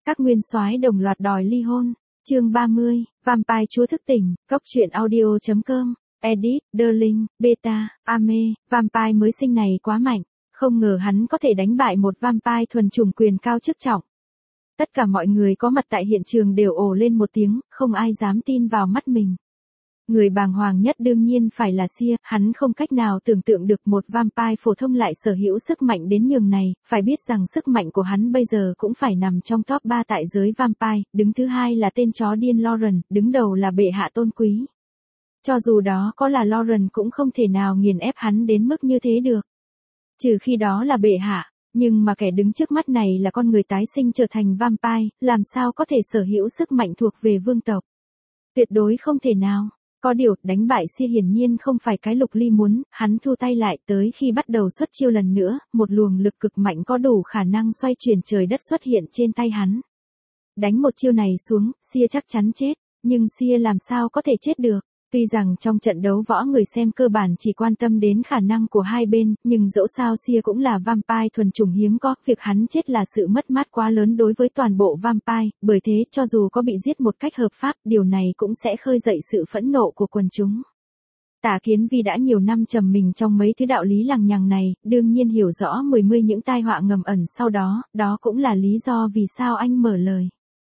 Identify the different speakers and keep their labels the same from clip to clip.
Speaker 1: Các nguyên soái đồng loạt đòi ly hôn. Chương 30, Vampire chúa thức tỉnh, Cốc truyện audio.com, Edit, Darling, Beta, Ame, Vampire mới sinh này quá mạnh, không ngờ hắn có thể đánh bại một vampire thuần chủng quyền cao chức trọng. Tất cả mọi người có mặt tại hiện trường đều ồ lên một tiếng, không ai dám tin vào mắt mình. Người bàng hoàng nhất đương nhiên phải là Sia, hắn không cách nào tưởng tượng được một vampire phổ thông lại sở hữu sức mạnh đến nhường này, phải biết rằng sức mạnh của hắn bây giờ cũng phải nằm trong top 3 tại giới vampire, đứng thứ hai là tên chó điên Lauren, đứng đầu là bệ hạ tôn quý. Cho dù đó có là Lauren cũng không thể nào nghiền ép hắn đến mức như thế được. Trừ khi đó là bệ hạ, nhưng mà kẻ đứng trước mắt này là con người tái sinh trở thành vampire, làm sao có thể sở hữu sức mạnh thuộc về vương tộc. Tuyệt đối không thể nào. Có điều, đánh bại Sia hiển nhiên không phải cái Lục Ly muốn, hắn thu tay lại tới khi bắt đầu xuất chiêu lần nữa, một luồng lực cực mạnh có đủ khả năng xoay chuyển trời đất xuất hiện trên tay hắn. Đánh một chiêu này xuống, Sia chắc chắn chết, nhưng Sia làm sao có thể chết được. Tuy rằng trong trận đấu võ người xem cơ bản chỉ quan tâm đến khả năng của hai bên, nhưng dẫu sao Sia cũng là vampire thuần chủng hiếm có, việc hắn chết là sự mất mát quá lớn đối với toàn bộ vampire, bởi thế cho dù có bị giết một cách hợp pháp, điều này cũng sẽ khơi dậy sự phẫn nộ của quần chúng. Tả Kiến Vi đã nhiều năm trầm mình trong mấy thứ đạo lý lằng nhằng này, đương nhiên hiểu rõ mười những tai họa ngầm ẩn sau đó, đó cũng là lý do vì sao anh mở lời.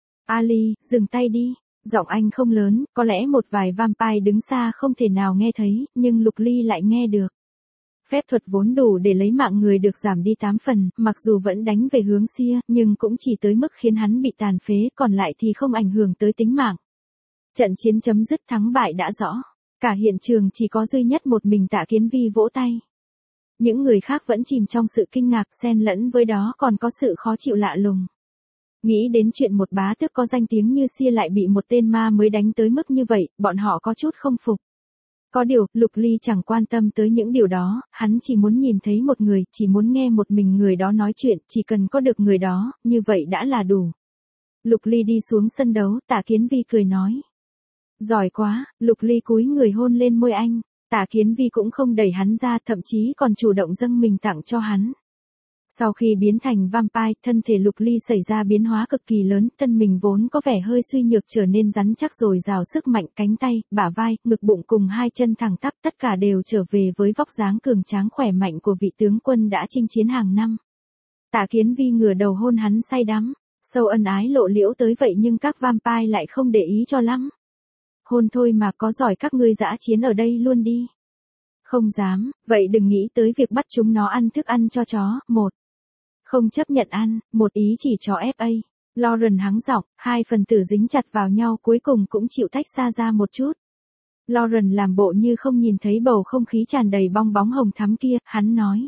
Speaker 1: Ali, dừng tay đi. Giọng anh không lớn, có lẽ một vài vampire đứng xa không thể nào nghe thấy, nhưng Lục Ly lại nghe được. Phép thuật vốn đủ để lấy mạng người được giảm đi 8 phần, mặc dù vẫn đánh về hướng Sia, nhưng cũng chỉ tới mức khiến hắn bị tàn phế, còn lại thì không ảnh hưởng tới tính mạng. Trận chiến chấm dứt thắng bại đã rõ. Cả hiện trường chỉ có duy nhất một mình Tạ Kiến Vi vỗ tay. Những người khác vẫn chìm trong sự kinh ngạc, xen lẫn với đó còn có sự khó chịu lạ lùng. Nghĩ đến chuyện một bá tước có danh tiếng như Sia lại bị một tên ma mới đánh tới mức như vậy, bọn họ có chút không phục. Có điều, Lục Ly chẳng quan tâm tới những điều đó, hắn chỉ muốn nhìn thấy một người, chỉ muốn nghe một mình người đó nói chuyện, chỉ cần có được người đó, như vậy đã là đủ. Lục Ly đi xuống sân đấu, Tạ Kiến Vi cười nói. Giỏi quá, Lục Ly cúi người hôn lên môi anh, Tạ Kiến Vi cũng không đẩy hắn ra, thậm chí còn chủ động dâng mình tặng cho hắn. Sau khi biến thành vampire, thân thể Lục Ly xảy ra biến hóa cực kỳ lớn, thân mình vốn có vẻ hơi suy nhược trở nên rắn chắc rồi rào sức mạnh, cánh tay, bả vai, ngực bụng cùng hai chân thẳng tắp, tất cả đều trở về với vóc dáng cường tráng khỏe mạnh của vị tướng quân đã chinh chiến hàng năm. Tạ Kiến Vi ngửa đầu hôn hắn say đắm, sâu ân ái lộ liễu tới vậy nhưng các vampire lại không để ý cho lắm. Hôn thôi mà, có giỏi các ngươi dã chiến ở đây luôn đi. Không dám, vậy đừng nghĩ tới việc bắt chúng nó ăn thức ăn cho chó. Một, không chấp nhận ăn, một ý chỉ cho FA. Lauren hắng giọng, hai phần tử dính chặt vào nhau cuối cùng cũng chịu tách xa ra một chút. Lauren làm bộ như không nhìn thấy bầu không khí tràn đầy bong bóng hồng thắm kia, hắn nói.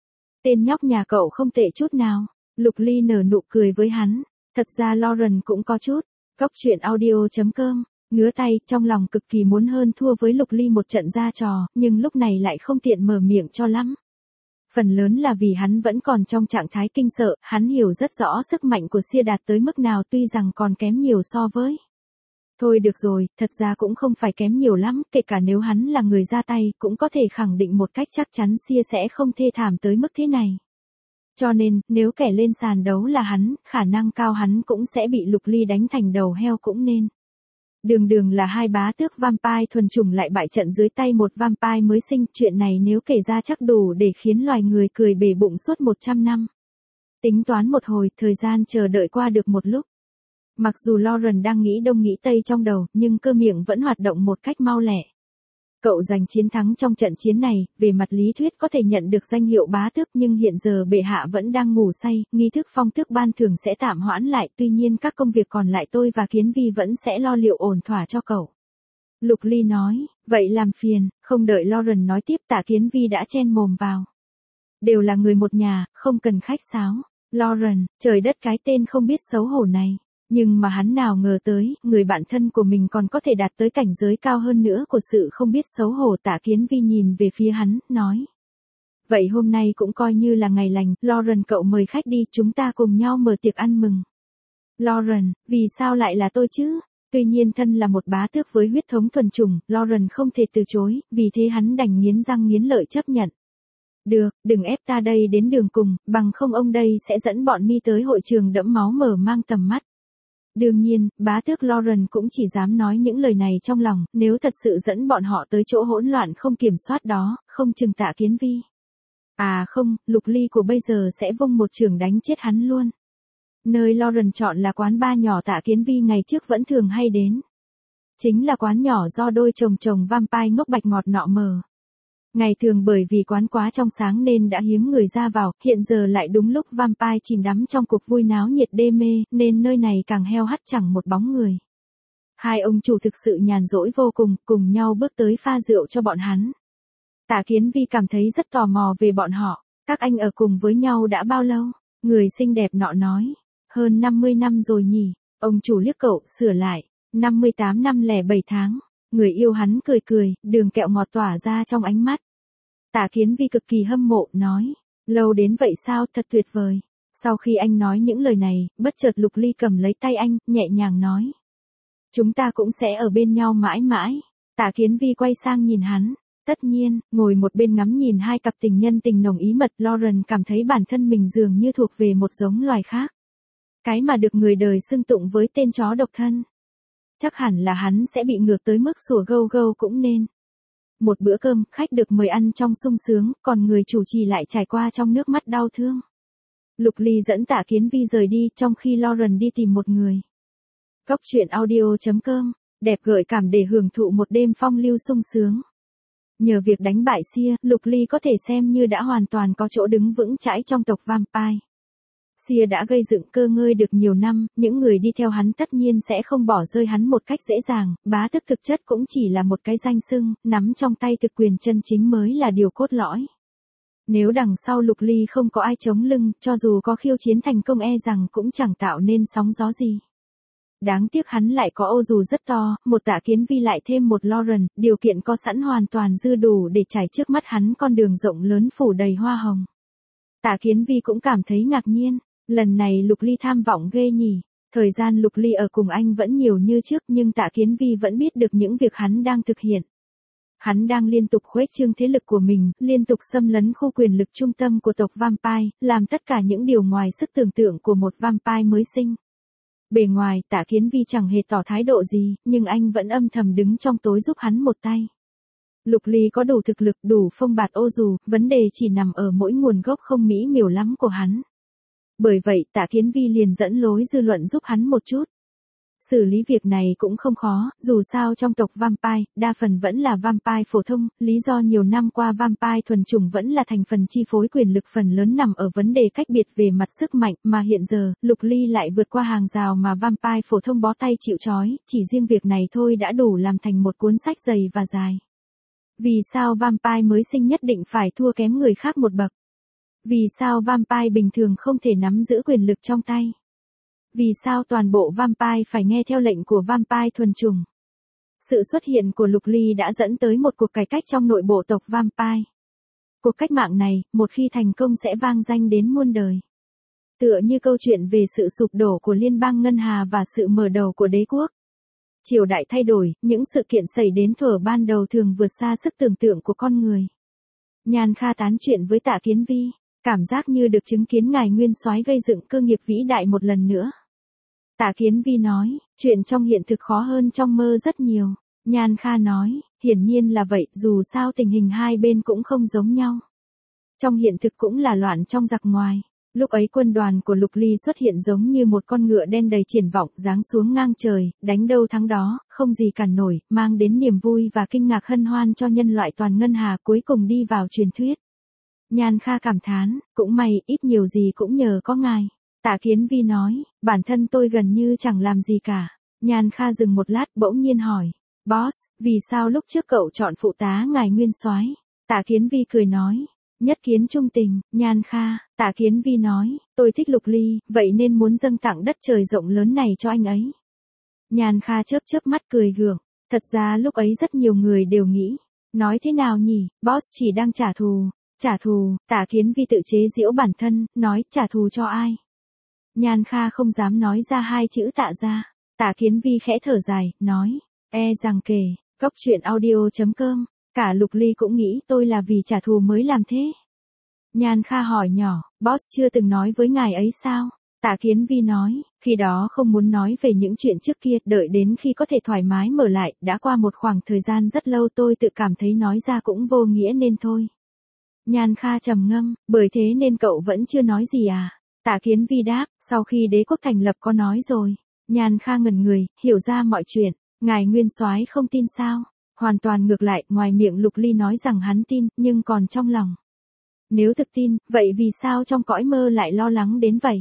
Speaker 1: Tên nhóc nhà cậu không tệ chút nào. Lục Ly nở nụ cười với hắn. Thật ra Lauren cũng có chút. Cốc truyện audio.com. Ngứa tay, trong lòng cực kỳ muốn hơn thua với Lục Ly một trận ra trò, nhưng lúc này lại không tiện mở miệng cho lắm. Phần lớn là vì hắn vẫn còn trong trạng thái kinh sợ, hắn hiểu rất rõ sức mạnh của Sia đạt tới mức nào tuy rằng còn kém nhiều so với. Thôi được rồi, thật ra cũng không phải kém nhiều lắm, kể cả nếu hắn là người ra tay, cũng có thể khẳng định một cách chắc chắn Sia sẽ không thê thảm tới mức thế này. Cho nên, nếu kẻ lên sàn đấu là hắn, khả năng cao hắn cũng sẽ bị Lục Ly đánh thành đầu heo cũng nên. Đường là hai bá tước vampire thuần chủng lại bại trận dưới tay một vampire mới sinh, chuyện này nếu kể ra chắc đủ để khiến loài người cười bể bụng suốt 100 năm. Tính toán một hồi, thời gian chờ đợi qua được một lúc. Mặc dù Lauren đang nghĩ đông nghĩ tây trong đầu, nhưng cơ miệng vẫn hoạt động một cách mau lẹ. Cậu giành chiến thắng trong trận chiến này, về mặt lý thuyết có thể nhận được danh hiệu bá tước nhưng hiện giờ bệ hạ vẫn đang ngủ say, nghi thức phong tước ban thưởng sẽ tạm hoãn lại, tuy nhiên các công việc còn lại tôi và Kiến Vi vẫn sẽ lo liệu ổn thỏa cho cậu. Lục Ly nói, vậy làm phiền, không đợi Lauren nói tiếp Tạ Kiến Vi đã chen mồm vào. Đều là người một nhà, không cần khách sáo. Lauren, trời đất cái tên không biết xấu hổ này. Nhưng mà hắn nào ngờ tới, người bạn thân của mình còn có thể đạt tới cảnh giới cao hơn nữa của sự không biết xấu hổ. Tạ Kiến Vi nhìn về phía hắn, nói. Vậy hôm nay cũng coi như là ngày lành, Lauren cậu mời khách đi, chúng ta cùng nhau mở tiệc ăn mừng. Lauren, vì sao lại là tôi chứ? Tuy nhiên thân là một bá tước với huyết thống thuần chủng, Lauren không thể từ chối, vì thế hắn đành nghiến răng nghiến lợi chấp nhận. Được, đừng ép ta đây đến đường cùng, bằng không ông đây sẽ dẫn bọn mi tới hội trường đẫm máu mở mang tầm mắt. Đương nhiên, bá tước Lauren cũng chỉ dám nói những lời này trong lòng, nếu thật sự dẫn bọn họ tới chỗ hỗn loạn không kiểm soát đó, không chừng Tạ Kiến Vi. À không, Lục Ly của bây giờ sẽ vung một chưởng đánh chết hắn luôn. Nơi Lauren chọn là quán bar nhỏ Tạ Kiến Vi ngày trước vẫn thường hay đến. Chính là quán nhỏ do đôi chồng vampire ngốc bạch ngọt nọ mở. Ngày thường bởi vì quán quá trong sáng nên đã hiếm người ra vào, hiện giờ lại đúng lúc vampire chìm đắm trong cuộc vui náo nhiệt đê mê, nên nơi này càng heo hắt chẳng một bóng người. Hai ông chủ thực sự nhàn rỗi vô cùng, cùng nhau bước tới pha rượu cho bọn hắn. Tạ Kiến Vi cảm thấy rất tò mò về bọn họ, các anh ở cùng với nhau đã bao lâu? Người xinh đẹp nọ nói, hơn 50 năm rồi nhỉ, ông chủ liếc cậu, sửa lại, 58 năm lẻ 7 tháng. Người yêu hắn cười cười, đường kẹo ngọt tỏa ra trong ánh mắt. Tạ Kiến Vi cực kỳ hâm mộ, nói, lâu đến vậy sao, thật tuyệt vời. Sau khi anh nói những lời này, bất chợt Lục Ly cầm lấy tay anh, nhẹ nhàng nói. Chúng ta cũng sẽ ở bên nhau mãi mãi. Tạ Kiến Vi quay sang nhìn hắn. Tất nhiên, ngồi một bên ngắm nhìn hai cặp tình nhân tình nồng ý mật, Lauren cảm thấy bản thân mình dường như thuộc về một giống loài khác. Cái mà được người đời xưng tụng với tên chó độc thân. Chắc hẳn là hắn sẽ bị ngược tới mức sủa gâu gâu cũng nên. Một bữa cơm, khách được mời ăn trong sung sướng, còn người chủ trì lại trải qua trong nước mắt đau thương. Lục Ly dẫn Tạ Kiến Vi rời đi, trong khi Lauren đi tìm một người. Góc truyện audio.com, đẹp gợi cảm để hưởng thụ một đêm phong lưu sung sướng. Nhờ việc đánh bại Sia, Lục Ly có thể xem như đã hoàn toàn có chỗ đứng vững chãi trong tộc vampire. Sia đã gây dựng cơ ngơi được nhiều năm, những người đi theo hắn tất nhiên sẽ không bỏ rơi hắn một cách dễ dàng, bá tước thực chất cũng chỉ là một cái danh xưng, nắm trong tay thực quyền chân chính mới là điều cốt lõi. Nếu đằng sau Lục Ly không có ai chống lưng, cho dù có khiêu chiến thành công e rằng cũng chẳng tạo nên sóng gió gì. Đáng tiếc hắn lại có ô dù rất to, một Tạ Kiến Vi lại thêm một Lauren, điều kiện có sẵn hoàn toàn dư đủ để trải trước mắt hắn con đường rộng lớn phủ đầy hoa hồng. Tạ Kiến Vi cũng cảm thấy ngạc nhiên, lần này Lục Ly tham vọng ghê nhỉ. Thời gian Lục Ly ở cùng anh vẫn nhiều như trước nhưng Tạ Kiến Vi vẫn biết được những việc hắn đang thực hiện. Hắn đang liên tục khuếch trương thế lực của mình, liên tục xâm lấn khu quyền lực trung tâm của tộc vampire, làm tất cả những điều ngoài sức tưởng tượng của một vampire mới sinh. Bề ngoài, Tạ Kiến Vi chẳng hề tỏ thái độ gì, nhưng anh vẫn âm thầm đứng trong tối giúp hắn một tay. Lục Ly có đủ thực lực, đủ phông bạt ô dù, vấn đề chỉ nằm ở mỗi nguồn gốc không mỹ miều lắm của hắn. Bởi vậy, Tạ Kiến Vi liền dẫn lối dư luận giúp hắn một chút. Xử lý việc này cũng không khó, dù sao trong tộc vampire, đa phần vẫn là vampire phổ thông, lý do nhiều năm qua vampire thuần chủng vẫn là thành phần chi phối quyền lực phần lớn nằm ở vấn đề cách biệt về mặt sức mạnh, mà hiện giờ, Lục Ly lại vượt qua hàng rào mà vampire phổ thông bó tay chịu trói, chỉ riêng việc này thôi đã đủ làm thành một cuốn sách dày và dài. Vì sao vampire mới sinh nhất định phải thua kém người khác một bậc? Vì sao vampire bình thường không thể nắm giữ quyền lực trong tay? Vì sao toàn bộ vampire phải nghe theo lệnh của vampire thuần chủng? Sự xuất hiện của Lục Ly đã dẫn tới một cuộc cải cách trong nội bộ tộc vampire. Cuộc cách mạng này, một khi thành công sẽ vang danh đến muôn đời. Tựa như câu chuyện về sự sụp đổ của liên bang ngân hà và sự mở đầu của đế quốc. Triều đại thay đổi, những sự kiện xảy đến thuở ban đầu thường vượt xa sức tưởng tượng của con người. Nhan Kha tán chuyện với Tạ Kiến Vi, cảm giác như được chứng kiến ngài nguyên soái gây dựng cơ nghiệp vĩ đại một lần nữa. Tạ Kiến Vi nói, chuyện trong hiện thực khó hơn trong mơ rất nhiều. Nhan Kha nói, hiển nhiên là vậy, dù sao tình hình hai bên cũng không giống nhau. Trong hiện thực cũng là loạn trong giặc ngoài. Lúc ấy quân đoàn của Lục Ly xuất hiện giống như một con ngựa đen đầy triển vọng, giáng xuống ngang trời, đánh đâu thắng đó, không gì cản nổi, mang đến niềm vui và kinh ngạc hân hoan cho nhân loại toàn ngân hà, cuối cùng đi vào truyền thuyết. Nhan Kha cảm thán, cũng may, ít nhiều gì cũng nhờ có ngài. Tạ Kiến Vi nói, bản thân tôi gần như chẳng làm gì cả. Nhan Kha dừng một lát bỗng nhiên hỏi, boss, vì sao lúc trước cậu chọn phụ tá ngài nguyên soái? Tạ Kiến Vi cười nói, nhất kiến trung tình. Nhan Kha, Tạ Kiến Vi nói, tôi thích Lục Ly, vậy nên muốn dâng tặng đất trời rộng lớn này cho anh ấy. Nhan Kha chớp chớp mắt cười gượng, thật ra lúc ấy rất nhiều người đều nghĩ, nói thế nào nhỉ, boss chỉ đang trả thù. Trả thù? Tạ Kiến Vi tự chế giễu bản thân, nói trả thù cho ai? Nhan Kha không dám nói ra hai chữ tạ ra. Tạ Kiến Vi khẽ thở dài, nói, rằng kể, góc truyện audio.com, cả Lục Ly cũng nghĩ tôi là vì trả thù mới làm thế. Nhan Kha hỏi nhỏ, boss chưa từng nói với ngài ấy sao? Tạ Kiến Vi nói, Khi đó không muốn nói về những chuyện trước kia, đợi đến khi có thể thoải mái mở lại, đã qua một khoảng thời gian rất lâu tôi tự cảm thấy nói ra cũng vô nghĩa nên thôi. Nhan Kha trầm ngâm, bởi thế nên cậu vẫn chưa nói gì à? Tạ Kiến Vi đáp, sau khi đế quốc thành lập có nói rồi. Nhan Kha ngẩn người, hiểu ra mọi chuyện, ngài nguyên soái không tin sao? Hoàn toàn ngược lại, ngoài miệng Lục Ly nói rằng hắn tin, nhưng còn trong lòng. Nếu thực tin, vậy vì sao trong cõi mơ lại lo lắng đến vậy?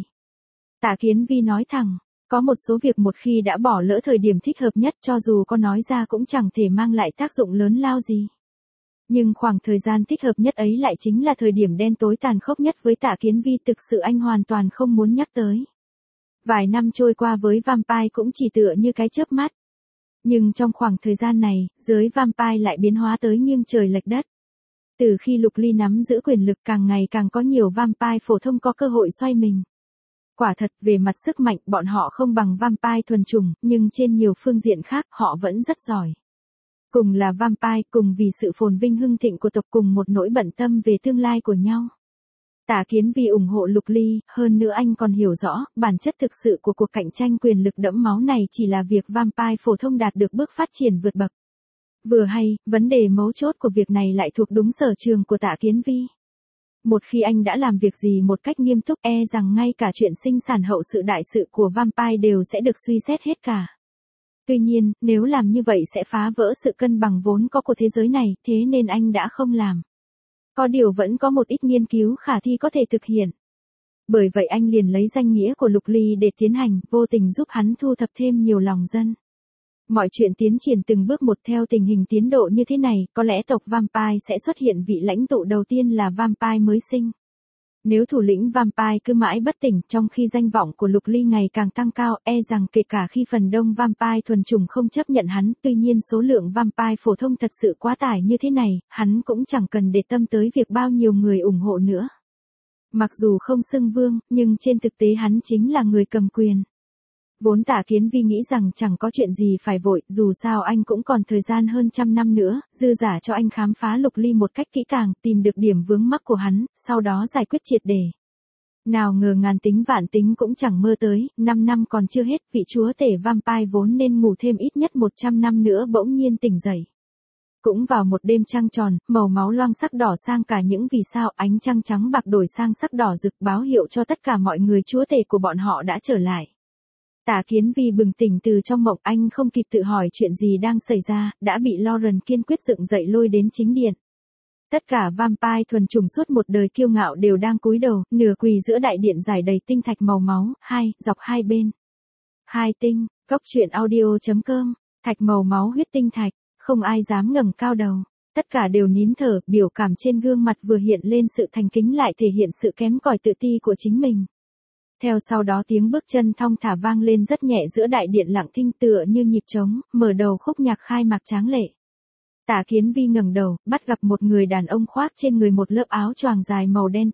Speaker 1: Tạ Kiến Vi nói thẳng, có một số việc một khi đã bỏ lỡ thời điểm thích hợp nhất cho dù có nói ra cũng chẳng thể mang lại tác dụng lớn lao gì. Nhưng khoảng thời gian thích hợp nhất ấy lại chính là thời điểm đen tối tàn khốc nhất với Tạ Kiến Vi, thực sự anh hoàn toàn không muốn nhắc tới. Vài năm trôi qua với Vampire cũng chỉ tựa như cái chớp mắt. Nhưng trong khoảng thời gian này, giới Vampire lại biến hóa tới nghiêng trời lệch đất. Từ khi Lục Ly nắm giữ quyền lực càng ngày càng có nhiều Vampire phổ thông có cơ hội xoay mình. Quả thật, về mặt sức mạnh bọn họ không bằng Vampire thuần chủng, nhưng trên nhiều phương diện khác họ vẫn rất giỏi. Cùng là Vampire, cùng vì sự phồn vinh hưng thịnh của tộc, cùng một nỗi bận tâm về tương lai của nhau. Tạ Kiến Vi ủng hộ Lục Ly, hơn nữa anh còn hiểu rõ, bản chất thực sự của cuộc cạnh tranh quyền lực đẫm máu này chỉ là việc Vampire phổ thông đạt được bước phát triển vượt bậc. Vừa hay, vấn đề mấu chốt của việc này lại thuộc đúng sở trường của Tạ Kiến Vi. Một khi anh đã làm việc gì một cách nghiêm túc, rằng ngay cả chuyện sinh sản hậu sự đại sự của Vampire đều sẽ được suy xét hết cả. Tuy nhiên, nếu làm như vậy sẽ phá vỡ sự cân bằng vốn có của thế giới này, thế nên anh đã không làm. Có điều vẫn có một ít nghiên cứu khả thi có thể thực hiện. Bởi vậy anh liền lấy danh nghĩa của Lục Ly để tiến hành, vô tình giúp hắn thu thập thêm nhiều lòng dân. Mọi chuyện tiến triển từng bước một theo tình hình tiến độ như thế này, có lẽ tộc Vampire sẽ xuất hiện vị lãnh tụ đầu tiên là Vampire mới sinh. Nếu thủ lĩnh Vampire cứ mãi bất tỉnh trong khi danh vọng của Lục Ly ngày càng tăng cao, rằng kể cả khi phần đông Vampire thuần chủng không chấp nhận hắn, tuy nhiên số lượng Vampire phổ thông thật sự quá tải như thế này, hắn cũng chẳng cần để tâm tới việc bao nhiêu người ủng hộ nữa. Mặc dù không xưng vương, nhưng trên thực tế hắn chính là người cầm quyền. Vốn Tạ Kiến Vi nghĩ rằng chẳng có chuyện gì phải vội, dù sao anh cũng còn thời gian hơn 100 năm nữa, dư giả cho anh khám phá Lục Ly một cách kỹ càng, tìm được điểm vướng mắc của hắn, sau đó giải quyết triệt để. Nào ngờ ngàn tính vạn tính cũng chẳng mơ tới, 5 năm còn chưa hết, vị chúa tể Vampire vốn nên ngủ thêm ít nhất 100 năm nữa bỗng nhiên tỉnh dậy. Cũng vào một đêm trăng tròn, màu máu loang sắc đỏ sang cả những vì sao, ánh trăng trắng bạc đổi sang sắc đỏ rực báo hiệu cho tất cả mọi người chúa tể của bọn họ đã trở lại. Tạ Kiến Vi bừng tỉnh từ trong mộng, anh không kịp tự hỏi chuyện gì đang xảy ra, đã bị Lauren kiên quyết dựng dậy lôi đến chính điện. Tất cả Vampire thuần chủng suốt một đời kiêu ngạo đều đang cúi đầu, nửa quỳ giữa đại điện rải đầy tinh thạch màu máu, dọc hai bên. Hai tinh, Cốc truyện audio.com, thạch màu máu huyết tinh thạch, không ai dám ngẩng cao đầu. Tất cả đều nín thở, biểu cảm trên gương mặt vừa hiện lên sự thành kính lại thể hiện sự kém cỏi tự ti của chính mình. Theo sau đó tiếng bước chân thong thả vang lên rất nhẹ giữa đại điện lặng thinh tựa như nhịp trống, mở đầu khúc nhạc khai mạc tráng lệ. Tạ Kiến Vi ngẩng đầu, bắt gặp một người đàn ông khoác trên người một lớp áo choàng dài màu đen,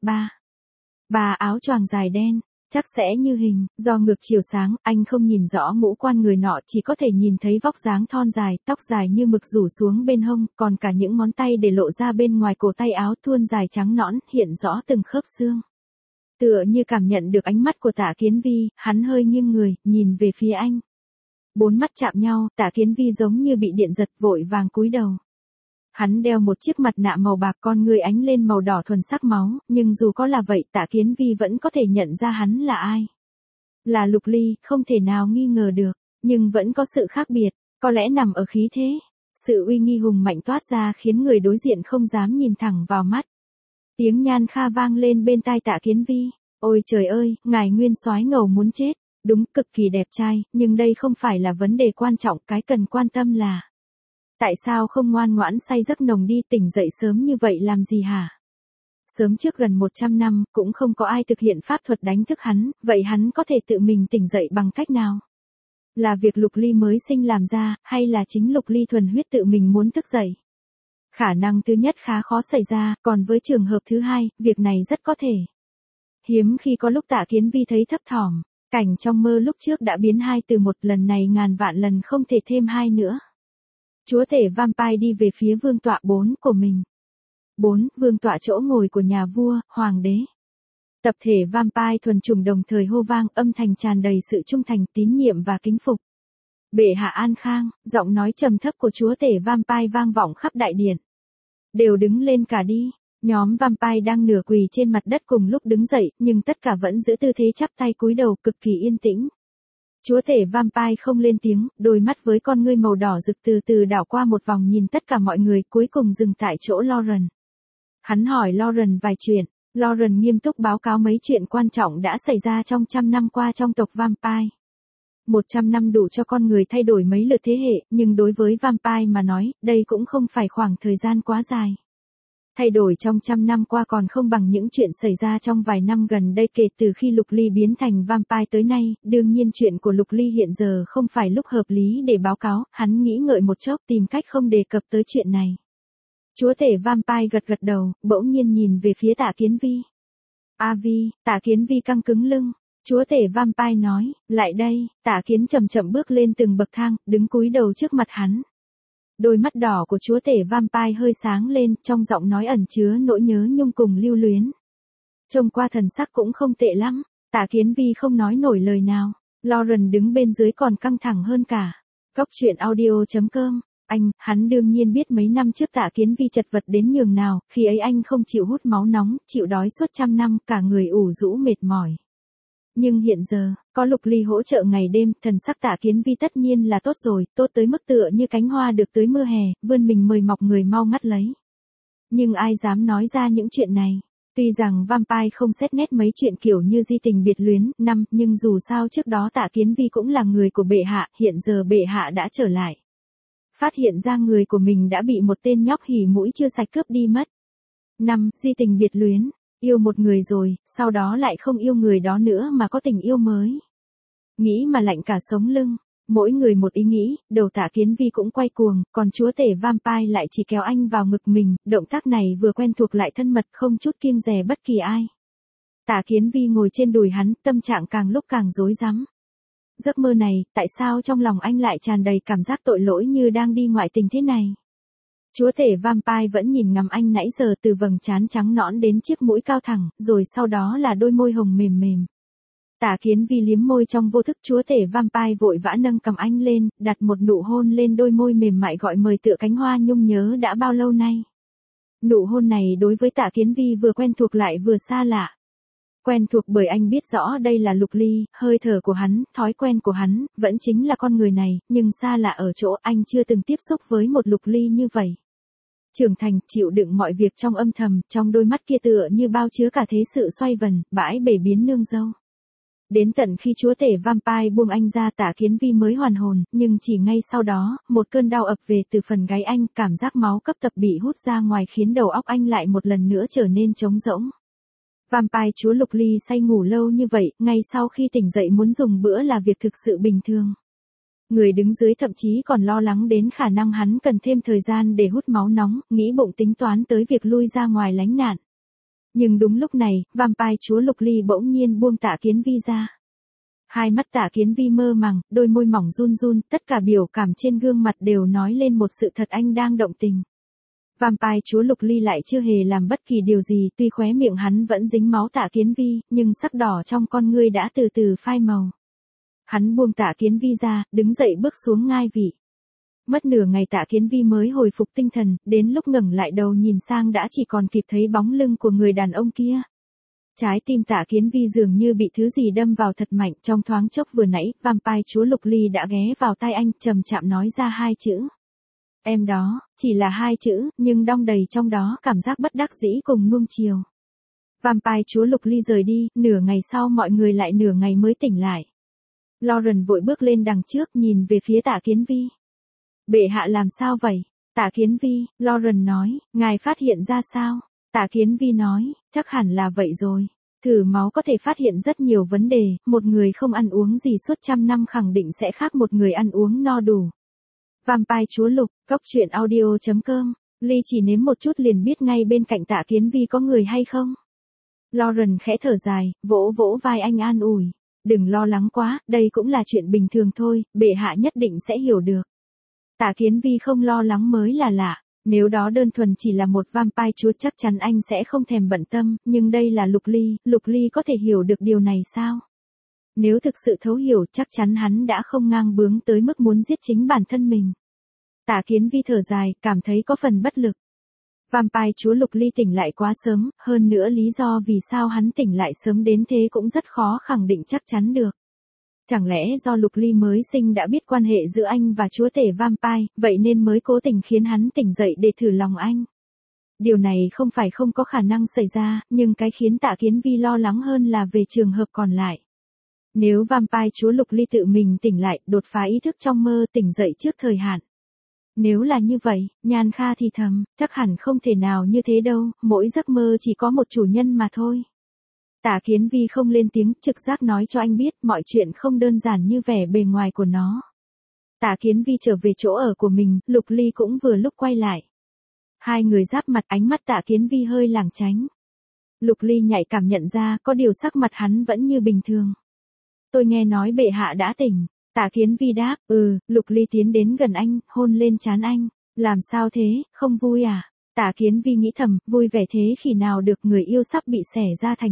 Speaker 1: ba áo choàng dài đen, chắc sẽ như hình, do ngược chiều sáng, anh không nhìn rõ ngũ quan người nọ, chỉ có thể nhìn thấy vóc dáng thon dài, tóc dài như mực rủ xuống bên hông, còn cả những ngón tay để lộ ra bên ngoài cổ tay áo thuôn dài trắng nõn, hiện rõ từng khớp xương. Tựa như cảm nhận được ánh mắt của Tạ Kiến Vi, hắn hơi nghiêng người, nhìn về phía anh. Bốn mắt chạm nhau, Tạ Kiến Vi giống như bị điện giật, vội vàng cúi đầu. Hắn đeo một chiếc mặt nạ màu bạc, con người ánh lên màu đỏ thuần sắc máu, nhưng dù có là vậy, Tạ Kiến Vi vẫn có thể nhận ra hắn là ai. Là Lục Ly, không thể nào nghi ngờ được, nhưng vẫn có sự khác biệt, có lẽ nằm ở khí thế. Sự uy nghi hùng mạnh toát ra khiến người đối diện không dám nhìn thẳng vào mắt. Tiếng Nhan Kha vang lên bên tai Tạ Kiến Vi. Ôi trời ơi, ngài nguyên soái ngầu muốn chết. Đúng, cực kỳ đẹp trai, nhưng đây không phải là vấn đề quan trọng, cái cần quan tâm là tại sao không ngoan ngoãn say giấc nồng đi, tỉnh dậy sớm như vậy làm gì hả? Sớm trước gần 100 năm, cũng không có ai thực hiện pháp thuật đánh thức hắn, vậy hắn có thể tự mình tỉnh dậy bằng cách nào? Là việc Lục Ly mới sinh làm ra, hay là chính Lục Ly thuần huyết tự mình muốn thức dậy? Khả năng thứ nhất khá khó xảy ra, còn với trường hợp thứ hai, việc này rất có thể. Hiếm khi có lúc Tạ Kiến Vi thấy thấp thỏm, cảnh trong mơ lúc trước đã biến 2 từ 1, lần này ngàn vạn lần không thể thêm 2 nữa. Chúa tể Vampire đi về phía vương tọa 4 của mình. 4. Vương tọa chỗ ngồi của nhà vua, hoàng đế. Tập thể vampire thuần chủng đồng thời hô vang, âm thanh tràn đầy sự trung thành, tín nhiệm và kính phục. Bệ hạ an khang, giọng nói trầm thấp của chúa tể vampire vang vọng khắp đại điện. Đều đứng lên cả đi. Nhóm vampire đang nửa quỳ trên mặt đất cùng lúc đứng dậy, nhưng tất cả vẫn giữ tư thế chắp tay cúi đầu, cực kỳ yên tĩnh. Chúa tể vampire không lên tiếng, đôi mắt với con ngươi màu đỏ rực từ từ đảo qua một vòng nhìn tất cả mọi người, cuối cùng dừng tại chỗ Lauren. Hắn hỏi Lauren vài chuyện. Lauren nghiêm túc báo cáo mấy chuyện quan trọng đã xảy ra trong 100 năm qua trong tộc vampire. 100 năm đủ cho con người thay đổi mấy lượt thế hệ, nhưng đối với vampire mà nói, đây cũng không phải khoảng thời gian quá dài. Thay đổi trong 100 năm qua còn không bằng những chuyện xảy ra trong vài năm gần đây kể từ khi Lục Ly biến thành vampire tới nay, đương nhiên chuyện của Lục Ly hiện giờ không phải lúc hợp lý để báo cáo, hắn nghĩ ngợi một chốc tìm cách không đề cập tới chuyện này. Chúa tể vampire gật gật đầu, bỗng nhiên nhìn về phía Tạ Kiến Vi. Vi, Tạ Kiến Vi căng cứng lưng. Chúa tể vampire nói, lại đây, Tạ Kiến chậm chậm bước lên từng bậc thang, đứng cúi đầu trước mặt hắn. Đôi mắt đỏ của chúa tể vampire hơi sáng lên, trong giọng nói ẩn chứa nỗi nhớ nhung cùng lưu luyến. Trông qua thần sắc cũng không tệ lắm, Tạ Kiến Vi không nói nổi lời nào. Lauren đứng bên dưới còn căng thẳng hơn cả. Cóc truyện audio.com. Hắn đương nhiên biết mấy năm trước Tạ Kiến Vi chật vật đến nhường nào, khi ấy anh không chịu hút máu nóng, chịu đói suốt 100 năm, cả người ủ rũ mệt mỏi. Nhưng hiện giờ, có Lục Ly hỗ trợ ngày đêm, thần sắc Tạ Kiến Vi tất nhiên là tốt rồi, tốt tới mức tựa như cánh hoa được tưới mưa hè, vươn mình mời mọc người mau ngắt lấy. Nhưng ai dám nói ra những chuyện này? Tuy rằng vampire không xét nét mấy chuyện kiểu như di tình biệt luyến, nhưng dù sao trước đó Tạ Kiến Vi cũng là người của bệ hạ, hiện giờ bệ hạ đã trở lại. Phát hiện ra người của mình đã bị một tên nhóc hỉ mũi chưa sạch cướp đi mất. Di tình biệt luyến. Yêu một người rồi, sau đó lại không yêu người đó nữa mà có tình yêu mới. Nghĩ mà lạnh cả sống lưng. Mỗi người một ý nghĩ, đầu Tạ Kiến Vi cũng quay cuồng, còn chúa tể vampire lại chỉ kéo anh vào ngực mình, động tác này vừa quen thuộc lại thân mật không chút kiêng dè bất kỳ ai. Tạ Kiến Vi ngồi trên đùi hắn, tâm trạng càng lúc càng rối rắm. Giấc mơ này, tại sao trong lòng anh lại tràn đầy cảm giác tội lỗi như đang đi ngoại tình thế này? Chúa tể vampire vẫn nhìn ngắm anh nãy giờ từ vầng trán trắng nõn đến chiếc mũi cao thẳng, rồi sau đó là đôi môi hồng mềm mềm. Tạ Kiến Vi liếm môi trong vô thức, chúa tể vampire vội vã nâng cầm anh lên, đặt một nụ hôn lên đôi môi mềm mại gọi mời tựa cánh hoa nhung nhớ đã bao lâu nay. Nụ hôn này đối với Tạ Kiến Vi vừa quen thuộc lại vừa xa lạ. Quen thuộc bởi anh biết rõ đây là Lục Ly, hơi thở của hắn, thói quen của hắn, vẫn chính là con người này, nhưng xa lạ ở chỗ anh chưa từng tiếp xúc với một Lục Ly như vậy. Trưởng thành, chịu đựng mọi việc trong âm thầm, trong đôi mắt kia tựa như bao chứa cả thế sự xoay vần, bãi bể biến nương dâu. Đến tận khi chúa tể vampire buông anh ra Tạ Kiến Vi mới hoàn hồn, nhưng chỉ ngay sau đó, một cơn đau ập về từ phần gáy anh, cảm giác máu cấp tập bị hút ra ngoài khiến đầu óc anh lại một lần nữa trở nên trống rỗng. Vampire chúa Lục Ly say ngủ lâu như vậy, ngay sau khi tỉnh dậy muốn dùng bữa là việc thực sự bình thường. Người đứng dưới thậm chí còn lo lắng đến khả năng hắn cần thêm thời gian để hút máu nóng, nghĩ bụng tính toán tới việc lui ra ngoài lánh nạn. Nhưng đúng lúc này, vampire chúa Lục Ly bỗng nhiên buông Tạ Kiến Vi ra. Hai mắt Tạ Kiến Vi mơ màng, đôi môi mỏng run run, tất cả biểu cảm trên gương mặt đều nói lên một sự thật anh đang động tình. Vampire chúa Lục Ly lại chưa hề làm bất kỳ điều gì, tuy khóe miệng hắn vẫn dính máu Tạ Kiến Vi, nhưng sắc đỏ trong con ngươi đã từ từ phai màu. Hắn buông Tạ Kiến Vi ra, đứng dậy bước xuống ngai vị. Mất nửa ngày Tạ Kiến Vi mới hồi phục tinh thần, đến lúc ngẩng lại đầu nhìn sang đã chỉ còn kịp thấy bóng lưng của người đàn ông kia. Trái tim Tạ Kiến Vi dường như bị thứ gì đâm vào thật mạnh, trong thoáng chốc vừa nãy, vampire chúa Lục Ly đã ghé vào tai anh, trầm chạm nói ra hai chữ. Em đó, chỉ là hai chữ, nhưng đong đầy trong đó cảm giác bất đắc dĩ cùng nuông chiều. Vampire chúa Lục Ly rời đi, nửa ngày sau mọi người lại nửa ngày mới tỉnh lại. Lauren vội bước lên đằng trước nhìn về phía Tạ Kiến Vi. Bệ hạ làm sao vậy? Tạ Kiến Vi, Lauren nói, ngài phát hiện ra sao? Tạ Kiến Vi nói, chắc hẳn là vậy rồi. Thử máu có thể phát hiện rất nhiều vấn đề, một người không ăn uống gì suốt 100 năm khẳng định sẽ khác một người ăn uống no đủ. Vampire chúa Lục, cóc truyện audio.com, Ly chỉ nếm một chút liền biết ngay bên cạnh Tạ Kiến Vi có người hay không. Lauren khẽ thở dài, vỗ vỗ vai anh an ủi. Đừng lo lắng quá, đây cũng là chuyện bình thường thôi, bệ hạ nhất định sẽ hiểu được. Tạ Kiến Vi không lo lắng mới là lạ. Nếu đó đơn thuần chỉ là một vampire chúa chắc chắn anh sẽ không thèm bận tâm, nhưng đây là Lục Ly có thể hiểu được điều này sao? Nếu thực sự thấu hiểu chắc chắn hắn đã không ngang bướng tới mức muốn giết chính bản thân mình. Tả Kiến Vi thở dài, cảm thấy có phần bất lực. Vampire chúa Lục Ly tỉnh lại quá sớm, hơn nữa lý do vì sao hắn tỉnh lại sớm đến thế cũng rất khó khẳng định chắc chắn được. Chẳng lẽ do Lục Ly mới sinh đã biết quan hệ giữa anh và chúa tể vampire, vậy nên mới cố tình khiến hắn tỉnh dậy để thử lòng anh? Điều này không phải không có khả năng xảy ra, nhưng cái khiến Tạ Kiến Vi lo lắng hơn là về trường hợp còn lại. Nếu vampire chúa Lục Ly tự mình tỉnh lại, đột phá ý thức trong mơ tỉnh dậy trước thời hạn. Nếu là như vậy, Nhan Kha thì thầm, chắc hẳn không thể nào như thế đâu, mỗi giấc mơ chỉ có một chủ nhân mà thôi. Tả Kiến Vi không lên tiếng, trực giác nói cho anh biết mọi chuyện không đơn giản như vẻ bề ngoài của nó. Tả Kiến Vi trở về chỗ ở của mình, Lục Ly cũng vừa lúc quay lại. Hai người giáp mặt, ánh mắt Tả Kiến Vi hơi lảng tránh. Lục Ly nhạy cảm nhận ra có điều sắc mặt hắn vẫn như bình thường. Tôi nghe nói bệ hạ đã tỉnh. Tả Kiến Vi đáp, Lục Ly tiến đến gần anh, hôn lên trán anh. Làm sao thế, không vui à? Tả Kiến Vi nghĩ thầm, vui vẻ thế khi nào được, người yêu sắp bị xẻ ra thành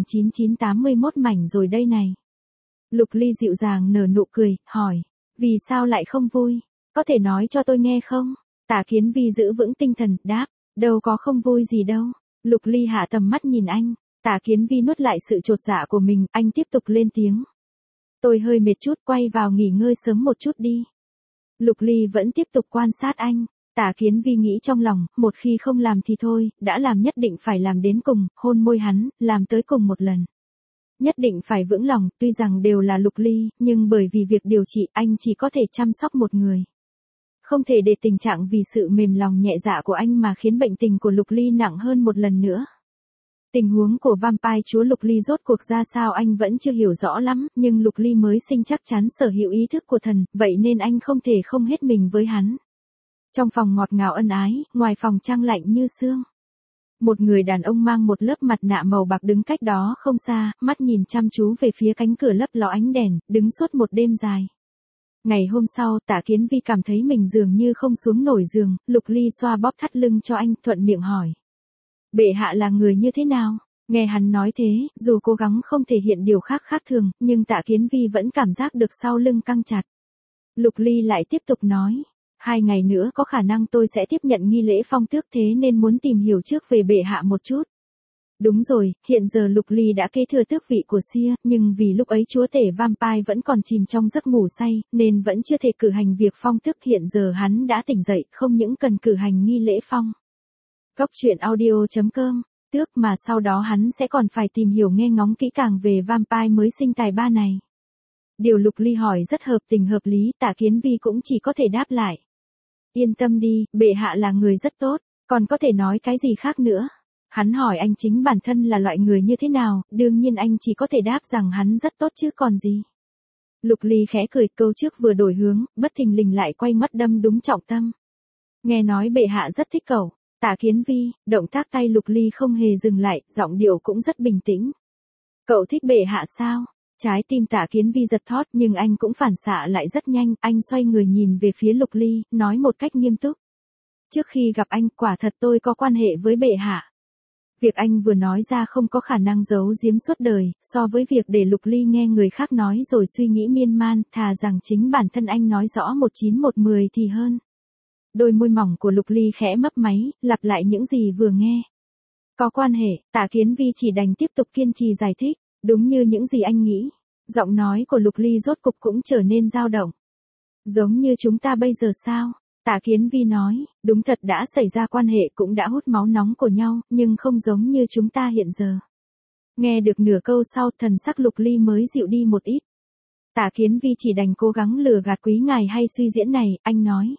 Speaker 1: 9981 mảnh rồi đây này. Lục Ly dịu dàng nở nụ cười, hỏi, vì sao lại không vui? Có thể nói cho tôi nghe không? Tả Kiến Vi giữ vững tinh thần, đáp, đâu có không vui gì đâu. Lục Ly hạ tầm mắt nhìn anh, Tả Kiến Vi nuốt lại sự chột dạ của mình, anh tiếp tục lên tiếng. Tôi hơi mệt chút, quay vào nghỉ ngơi sớm một chút đi. Lục Ly vẫn tiếp tục quan sát anh. Tả Kiến Vi nghĩ trong lòng, một khi không làm thì thôi, đã làm nhất định phải làm đến cùng, hôn môi hắn, làm tới cùng một lần. Nhất định phải vững lòng, tuy rằng đều là Lục Ly, nhưng bởi vì việc điều trị anh chỉ có thể chăm sóc một người. Không thể để tình trạng vì sự mềm lòng nhẹ dạ của anh mà khiến bệnh tình của Lục Ly nặng hơn một lần nữa. Tình huống của vampire chúa Lục Ly rốt cuộc ra sao anh vẫn chưa hiểu rõ lắm, nhưng Lục Ly mới sinh chắc chắn sở hữu ý thức của thần, vậy nên anh không thể không hết mình với hắn. Trong phòng ngọt ngào ân ái, ngoài phòng trăng lạnh như sương. Một người đàn ông mang một lớp mặt nạ màu bạc đứng cách đó không xa, mắt nhìn chăm chú về phía cánh cửa lấp ló ánh đèn, đứng suốt một đêm dài. Ngày hôm sau, Tả Kiến Vi cảm thấy mình dường như không xuống nổi giường, Lục Ly xoa bóp thắt lưng cho anh, thuận miệng hỏi. Bệ hạ là người như thế nào? Nghe hắn nói thế, dù cố gắng không thể hiện điều khác thường, nhưng Tả Kiến Vi vẫn cảm giác được sau lưng căng chặt. Lục Ly lại tiếp tục nói. 2 ngày nữa có khả năng tôi sẽ tiếp nhận nghi lễ phong tước, thế nên muốn tìm hiểu trước về bệ hạ một chút. Đúng rồi, hiện giờ Lục Ly đã kế thừa tước vị của Sia, nhưng vì lúc ấy chúa tể vampire vẫn còn chìm trong giấc ngủ say, nên vẫn chưa thể cử hành việc phong tước. Hiện giờ hắn đã tỉnh dậy, không những cần cử hành nghi lễ phong. Góc truyện audio.com, tước mà sau đó hắn sẽ còn phải tìm hiểu nghe ngóng kỹ càng về vampire mới sinh tài ba này. Điều Lục Ly hỏi rất hợp tình hợp lý, Tả Kiến Vi cũng chỉ có thể đáp lại. Yên tâm đi, bệ hạ là người rất tốt, còn có thể nói cái gì khác nữa. Hắn hỏi anh chính bản thân là loại người như thế nào, đương nhiên anh chỉ có thể đáp rằng hắn rất tốt chứ còn gì. Lục Ly khẽ cười, câu trước vừa đổi hướng, bất thình lình lại quay mắt đâm đúng trọng tâm. Nghe nói bệ hạ rất thích cậu. Tả Kiến Vi, động tác tay Lục Ly không hề dừng lại, giọng điệu cũng rất bình tĩnh. Cậu thích bệ hạ sao? Trái tim Tả Kiến Vi giật thót, nhưng anh cũng phản xạ lại rất nhanh, anh xoay người nhìn về phía Lục Ly, nói một cách nghiêm túc. Trước khi gặp anh, quả thật tôi có quan hệ với bệ hạ. Việc anh vừa nói ra không có khả năng giấu giếm suốt đời, so với việc để Lục Ly nghe người khác nói rồi suy nghĩ miên man, thà rằng chính bản thân anh nói rõ 1/9/10 thì hơn. Đôi môi mỏng của Lục Ly khẽ mấp máy, lặp lại những gì vừa nghe. Có quan hệ, Tả Kiến Vi chỉ đành tiếp tục kiên trì giải thích, đúng như những gì anh nghĩ. Giọng nói của Lục Ly rốt cục cũng trở nên dao động. Giống như chúng ta bây giờ sao? Tả Kiến Vi nói, đúng thật đã xảy ra quan hệ cũng đã hút máu nóng của nhau, nhưng không giống như chúng ta hiện giờ. Nghe được nửa câu sau, thần sắc Lục Ly mới dịu đi một ít. Tả Kiến Vi chỉ đành cố gắng lừa gạt quý ngài hay suy diễn này, anh nói.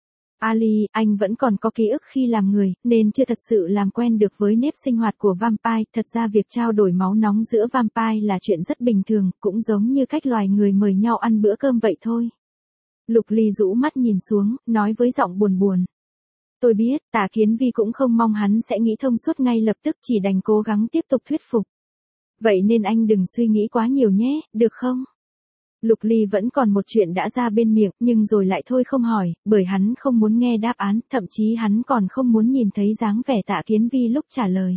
Speaker 1: Ali, anh vẫn còn có ký ức khi làm người, nên chưa thật sự làm quen được với nếp sinh hoạt của vampire. Thật ra việc trao đổi máu nóng giữa vampire là chuyện rất bình thường, cũng giống như cách loài người mời nhau ăn bữa cơm vậy thôi. Lục Ly rũ mắt nhìn xuống, nói với giọng buồn buồn. Tôi biết, Tả Kiến Vi cũng không mong hắn sẽ nghĩ thông suốt ngay lập tức, chỉ đành cố gắng tiếp tục thuyết phục. Vậy nên anh đừng suy nghĩ quá nhiều nhé, được không? Lục Ly vẫn còn một chuyện đã ra bên miệng, nhưng rồi lại thôi không hỏi, bởi hắn không muốn nghe đáp án, thậm chí hắn còn không muốn nhìn thấy dáng vẻ Tạ Kiến Vi lúc trả lời.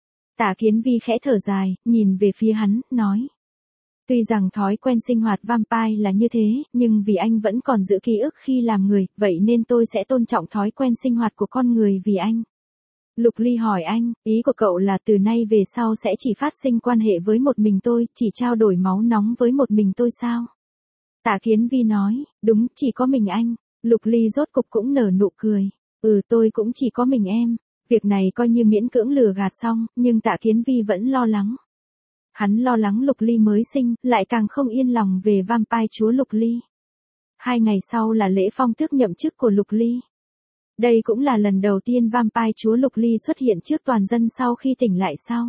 Speaker 1: Tạ Kiến Vi khẽ thở dài, nhìn về phía hắn, nói. Tuy rằng thói quen sinh hoạt vampire là như thế, nhưng vì anh vẫn còn giữ ký ức khi làm người, vậy nên tôi sẽ tôn trọng thói quen sinh hoạt của con người vì anh. Lục Ly hỏi anh, ý của cậu là từ nay về sau sẽ chỉ phát sinh quan hệ với một mình tôi, chỉ trao đổi máu nóng với một mình tôi sao? Tạ Kiến Vi nói, đúng, chỉ có mình anh. Lục Ly rốt cục cũng nở nụ cười. Tôi cũng chỉ có mình em. Việc này coi như miễn cưỡng lừa gạt xong, nhưng Tạ Kiến Vi vẫn lo lắng. Hắn lo lắng Lục Ly mới sinh, lại càng không yên lòng về vampire chúa Lục Ly. 2 ngày sau là lễ phong tước nhậm chức của Lục Ly. Đây cũng là lần đầu tiên vampire chúa Lục Ly xuất hiện trước toàn dân sau khi tỉnh lại sau.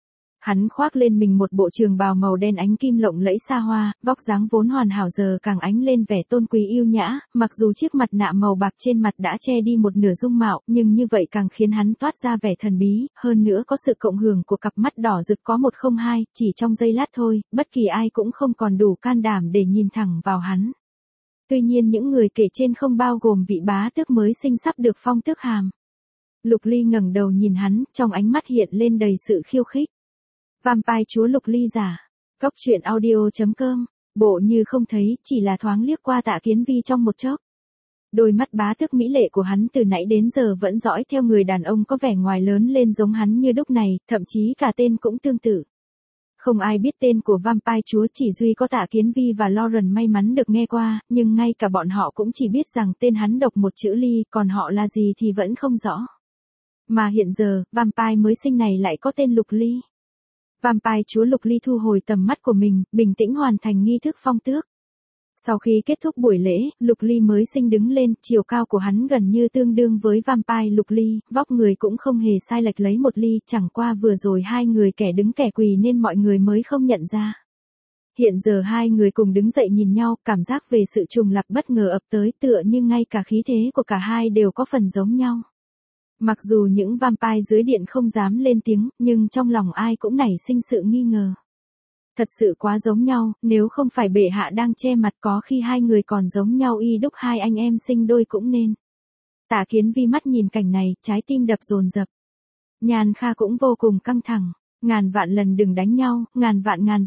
Speaker 1: Hắn khoác lên mình một bộ trường bào màu đen ánh kim lộng lẫy xa hoa, vóc dáng vốn hoàn hảo giờ càng ánh lên vẻ tôn quý yêu nhã, mặc dù chiếc mặt nạ màu bạc trên mặt đã che đi một nửa dung mạo, nhưng như vậy càng khiến hắn toát ra vẻ thần bí, hơn nữa có sự cộng hưởng của cặp mắt đỏ rực có 102, chỉ trong giây lát thôi, bất kỳ ai cũng không còn đủ can đảm để nhìn thẳng vào hắn. Tuy nhiên những người kể trên không bao gồm vị bá tước mới sinh sắp được phong tước hàm. Lục Ly ngẩng đầu nhìn hắn, trong ánh mắt hiện lên đầy sự khiêu khích. Vampire chúa Lục Ly giả. Cốc truyện audio.com. Bộ như không thấy, chỉ là thoáng liếc qua Tạ Kiến Vi trong một chốc. Đôi mắt bá tước mỹ lệ của hắn từ nãy đến giờ vẫn dõi theo người đàn ông có vẻ ngoài lớn lên giống hắn như đúc này, thậm chí cả tên cũng tương tự. Không ai biết tên của vampire chúa, chỉ duy có Tạ Kiến Vi và Lauren may mắn được nghe qua, nhưng ngay cả bọn họ cũng chỉ biết rằng tên hắn độc một chữ Ly, còn họ là gì thì vẫn không rõ. Mà hiện giờ, vampire mới sinh này lại có tên Lục Ly. Vampire chúa Lục Ly thu hồi tầm mắt của mình, bình tĩnh hoàn thành nghi thức phong tước. Sau khi kết thúc buổi lễ, Lục Ly mới sinh đứng lên, chiều cao của hắn gần như tương đương với vampire Lục Ly, vóc người cũng không hề sai lệch lấy một ly, chẳng qua vừa rồi hai người kẻ đứng kẻ quỳ nên mọi người mới không nhận ra. Hiện giờ hai người cùng đứng dậy nhìn nhau, cảm giác về sự trùng lặp bất ngờ ập tới, tựa như ngay cả khí thế của cả hai đều có phần giống nhau. Mặc dù những vampire dưới điện không dám lên tiếng, nhưng trong lòng ai cũng nảy sinh sự nghi ngờ. Thật sự quá giống nhau, nếu không phải bệ hạ đang che mặt có khi hai người còn giống nhau y đúc hai anh em sinh đôi cũng nên. Tạ Kiến Vi mắt nhìn cảnh này, trái tim đập dồn dập. Nhan Kha cũng vô cùng căng thẳng, ngàn vạn lần đừng đánh nhau, ngàn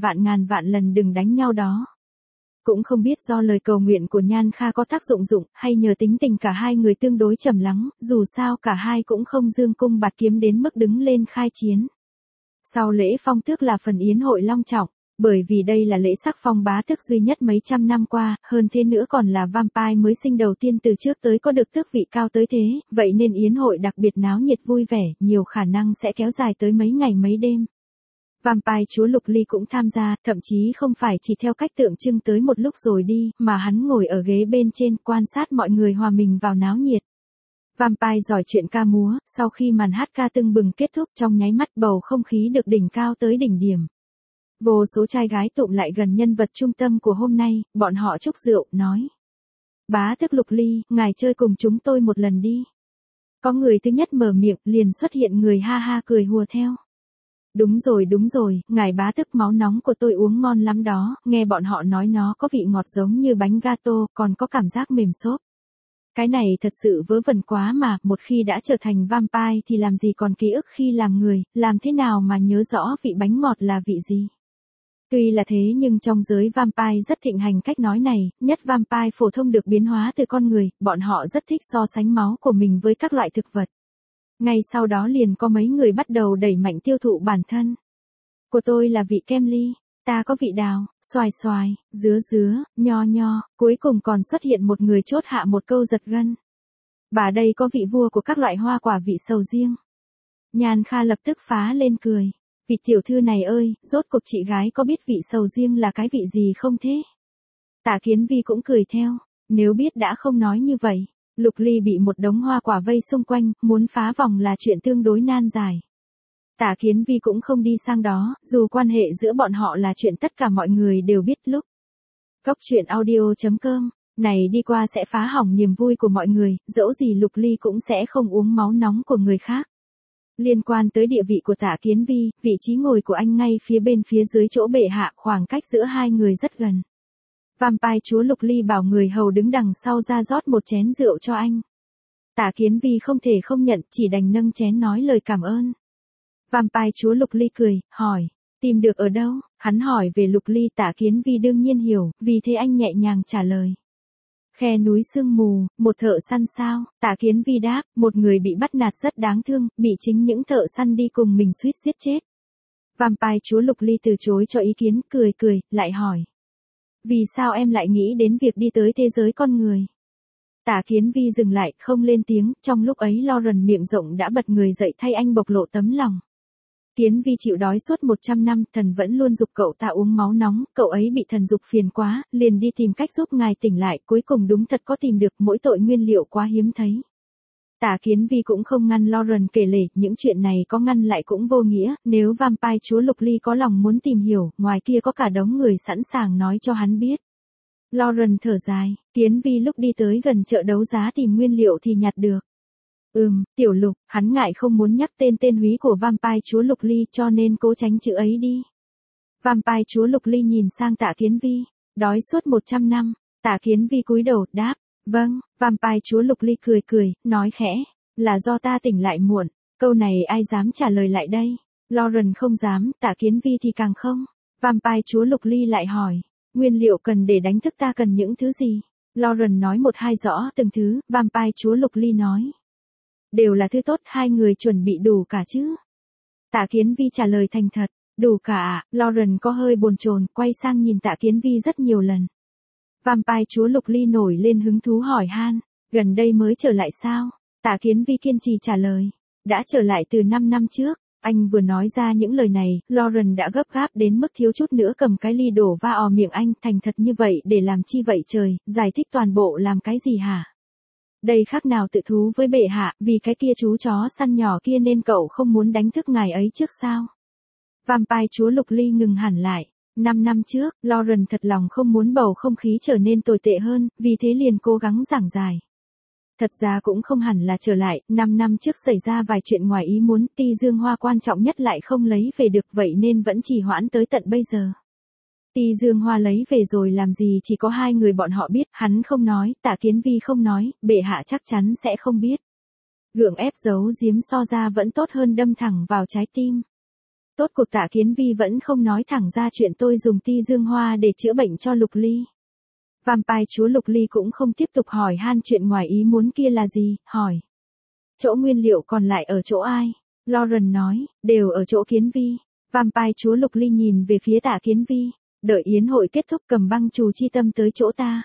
Speaker 1: vạn lần đừng đánh nhau đó. Cũng không biết do lời cầu nguyện của Nhan Kha có tác dụng hay nhờ tính tình cả hai người tương đối trầm lắng, dù sao cả hai cũng không dương cung bạt kiếm đến mức đứng lên khai chiến. Sau lễ phong tước là phần yến hội long trọng, bởi vì đây là lễ sắc phong bá tước duy nhất mấy trăm năm qua, hơn thế nữa còn là vampire mới sinh đầu tiên từ trước tới có được tước vị cao tới thế, vậy nên yến hội đặc biệt náo nhiệt vui vẻ, nhiều khả năng sẽ kéo dài tới mấy ngày mấy đêm. Vampire chúa Lục Ly cũng tham gia, thậm chí không phải chỉ theo cách tượng trưng tới một lúc rồi đi, mà hắn ngồi ở ghế bên trên quan sát mọi người hòa mình vào náo nhiệt. Vampire giỏi chuyện ca múa, sau khi màn hát ca tưng bừng kết thúc trong nháy mắt bầu không khí được đỉnh cao tới đỉnh điểm. Vô số trai gái tụm lại gần nhân vật trung tâm của hôm nay, bọn họ chúc rượu, nói. Bá tước Lục Ly, ngài chơi cùng chúng tôi một lần đi. Có người thứ nhất mở miệng, liền xuất hiện người ha ha cười hùa theo. Đúng rồi, ngài bá tước máu nóng của tôi uống ngon lắm đó, nghe bọn họ nói nó có vị ngọt giống như bánh gato, còn có cảm giác mềm xốp. Cái này thật sự vớ vẩn quá mà, một khi đã trở thành vampire thì làm gì còn ký ức khi làm người, làm thế nào mà nhớ rõ vị bánh ngọt là vị gì. Tuy là thế nhưng trong giới vampire rất thịnh hành cách nói này, nhất vampire phổ thông được biến hóa từ con người, bọn họ rất thích so sánh máu của mình với các loại thực vật. Ngay sau đó liền có mấy người bắt đầu đẩy mạnh tiêu thụ bản thân. Của tôi là vị kem ly, ta có vị đào, xoài, dứa, nho, cuối cùng còn xuất hiện một người chốt hạ một câu giật gân. Bà đây có vị vua của các loại hoa quả vị sầu riêng. Nhan Kha lập tức phá lên cười. Vị tiểu thư này ơi, rốt cuộc chị gái có biết vị sầu riêng là cái vị gì không thế? Tạ Kiến Vi cũng cười theo. Nếu biết đã không nói như vậy. Lục Ly bị một đống hoa quả vây xung quanh, muốn phá vòng là chuyện tương đối nan giải. Tạ Kiến Vi cũng không đi sang đó, dù quan hệ giữa bọn họ là chuyện tất cả mọi người đều biết lúc. Cốc truyện audio.com, này đi qua sẽ phá hỏng niềm vui của mọi người, dẫu gì Lục Ly cũng sẽ không uống máu nóng của người khác. Liên quan tới địa vị của Tạ Kiến Vi, vị trí ngồi của anh ngay phía bên phía dưới chỗ bệ hạ, khoảng cách giữa hai người rất gần. Vampire chúa Lục Ly bảo người hầu đứng đằng sau ra rót một chén rượu cho anh. Tạ Kiến Vi không thể không nhận, chỉ đành nâng chén nói lời cảm ơn. Vampire chúa Lục Ly cười, hỏi, tìm được ở đâu? Hắn hỏi về Lục Ly. Tạ Kiến Vi đương nhiên hiểu, vì thế anh nhẹ nhàng trả lời. Khe núi sương mù, một thợ săn sao? Tạ Kiến Vi đáp, một người bị bắt nạt rất đáng thương, bị chính những thợ săn đi cùng mình suýt giết chết. Vampire chúa Lục Ly từ chối cho ý kiến, cười, lại hỏi. Vì sao em lại nghĩ đến việc đi tới thế giới con người? Tạ Kiến Vi dừng lại, không lên tiếng, trong lúc ấy Lauren miệng rộng đã bật người dậy thay anh bộc lộ tấm lòng. Kiến Vi chịu đói suốt 100 năm, thần vẫn luôn giục cậu ta uống máu nóng, cậu ấy bị thần giục phiền quá, liền đi tìm cách giúp ngài tỉnh lại, cuối cùng đúng thật có tìm được, mỗi tội nguyên liệu quá hiếm thấy. Tạ Kiến Vi cũng không ngăn Lauren kể lể, những chuyện này có ngăn lại cũng vô nghĩa, nếu Vampire chúa Lục Ly có lòng muốn tìm hiểu, ngoài kia có cả đống người sẵn sàng nói cho hắn biết. Lauren thở dài, Kiến Vi lúc đi tới gần chợ đấu giá tìm nguyên liệu thì nhặt được. Tiểu Lục, hắn ngại không muốn nhắc tên húy của Vampire chúa Lục Ly cho nên cố tránh chữ ấy đi. Vampire chúa Lục Ly nhìn sang Tạ Kiến Vi, đói suốt 100 năm, Tạ Kiến Vi cúi đầu, đáp, vâng. Vampire chúa Lục Ly cười, nói khẽ, là do ta tỉnh lại muộn, câu này ai dám trả lời lại đây? Lauren không dám, Tạ Kiến Vi thì càng không. Vampire chúa Lục Ly lại hỏi, nguyên liệu cần để đánh thức ta cần những thứ gì? Lauren nói một hai rõ từng thứ, Vampire chúa Lục Ly nói. Đều là thứ tốt, hai người chuẩn bị đủ cả chứ? Tạ Kiến Vi trả lời thành thật, đủ cả ạ. Lauren có hơi bồn chồn, quay sang nhìn Tạ Kiến Vi rất nhiều lần. Vampire chúa Lục Ly nổi lên hứng thú hỏi han, gần đây mới trở lại sao? Tạ Kiến Vi kiên trì trả lời, đã trở lại từ 5 năm trước. Anh vừa nói ra những lời này, Lauren đã gấp gáp đến mức thiếu chút nữa cầm cái ly đổ va miệng anh, thành thật như vậy để làm chi vậy trời, giải thích toàn bộ làm cái gì hả? Đây khác nào tự thú với bệ hạ, vì cái kia chú chó săn nhỏ kia nên cậu không muốn đánh thức ngài ấy trước sao? Vampire chúa Lục Ly ngừng hẳn lại. 5 năm trước, Lauren thật lòng không muốn bầu không khí trở nên tồi tệ hơn, vì thế liền cố gắng giảng giải. Thật ra cũng không hẳn là trở lại, 5 năm trước xảy ra vài chuyện ngoài ý muốn, Ti Dương Hoa quan trọng nhất lại không lấy về được, vậy nên vẫn trì hoãn tới tận bây giờ. Ti Dương Hoa lấy về rồi làm gì chỉ có hai người bọn họ biết, hắn không nói, Tạ Kiến Vi không nói, bệ hạ chắc chắn sẽ không biết. Gượng ép giấu giếm so ra vẫn tốt hơn đâm thẳng vào trái tim. Tốt cuộc Tạ Kiến Vi vẫn không nói thẳng ra chuyện tôi dùng Ti Dương Hoa để chữa bệnh cho Lục Ly. Vampire chúa Lục Ly cũng không tiếp tục hỏi han chuyện ngoài ý muốn kia là gì, hỏi. Chỗ nguyên liệu còn lại ở chỗ ai? Lauren nói, đều ở chỗ Kiến Vi. Vampire chúa Lục Ly nhìn về phía Tạ Kiến Vi, đợi yến hội kết thúc cầm băng trù chi tâm tới chỗ ta.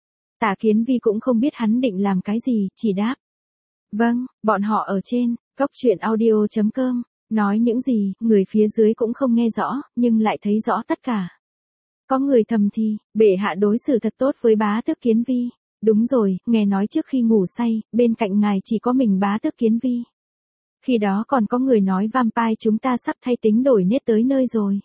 Speaker 1: Tạ Kiến Vi cũng không biết hắn định làm cái gì, chỉ đáp. Vâng, bọn họ ở trên, coctruyện.audio.com, nói những gì, người phía dưới cũng không nghe rõ, nhưng lại thấy rõ tất cả. Có người thầm thì, bệ hạ đối xử thật tốt với bá tước Kiến Vi. Đúng rồi, nghe nói trước khi ngủ say, bên cạnh ngài chỉ có mình bá tước Kiến Vi. Khi đó còn có người nói Vampire chúng ta sắp thay tính đổi nết tới nơi rồi.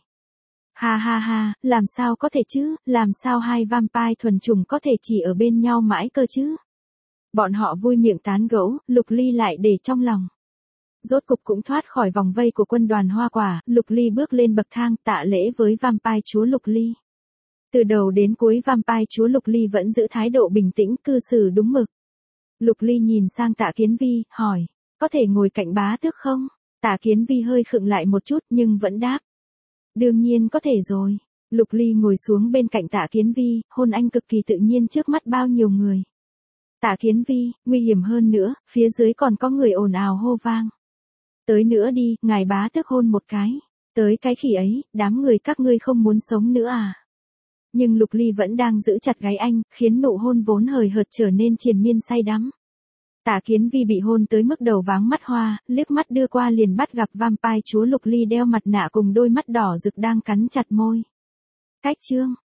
Speaker 1: Ha ha ha, làm sao có thể chứ, làm sao hai Vampire thuần chủng có thể chỉ ở bên nhau mãi cơ chứ? Bọn họ vui miệng tán gẫu, Lục Ly lại để trong lòng. Rốt cục cũng thoát khỏi vòng vây của quân đoàn hoa quả, Lục Ly bước lên bậc thang tạ lễ với Vampire chúa Lục Ly. Từ đầu đến cuối Vampire chúa Lục Ly vẫn giữ thái độ bình tĩnh, cư xử đúng mực. Lục Ly nhìn sang Tạ Kiến Vi, hỏi, có thể ngồi cạnh bá tước không? Tạ Kiến Vi hơi khựng lại một chút nhưng vẫn đáp. Đương nhiên có thể rồi. Lục Ly ngồi xuống bên cạnh Tạ Kiến Vi, hôn anh cực kỳ tự nhiên trước mắt bao nhiêu người. Tạ Kiến Vi, nguy hiểm hơn nữa, phía dưới còn có người ồn ào hô vang. Tới nữa đi, ngài bá tước hôn một cái. Tới cái khỉ ấy, đám người các ngươi không muốn sống nữa à? Nhưng Lục Ly vẫn đang giữ chặt gáy anh, khiến nụ hôn vốn hời hợt trở nên triền miên say đắm. Tạ Kiến Vi bị hôn tới mức đầu váng mắt hoa, liếc mắt đưa qua liền bắt gặp Vampire chúa Lục Ly đeo mặt nạ cùng đôi mắt đỏ rực đang cắn chặt môi. Cách chương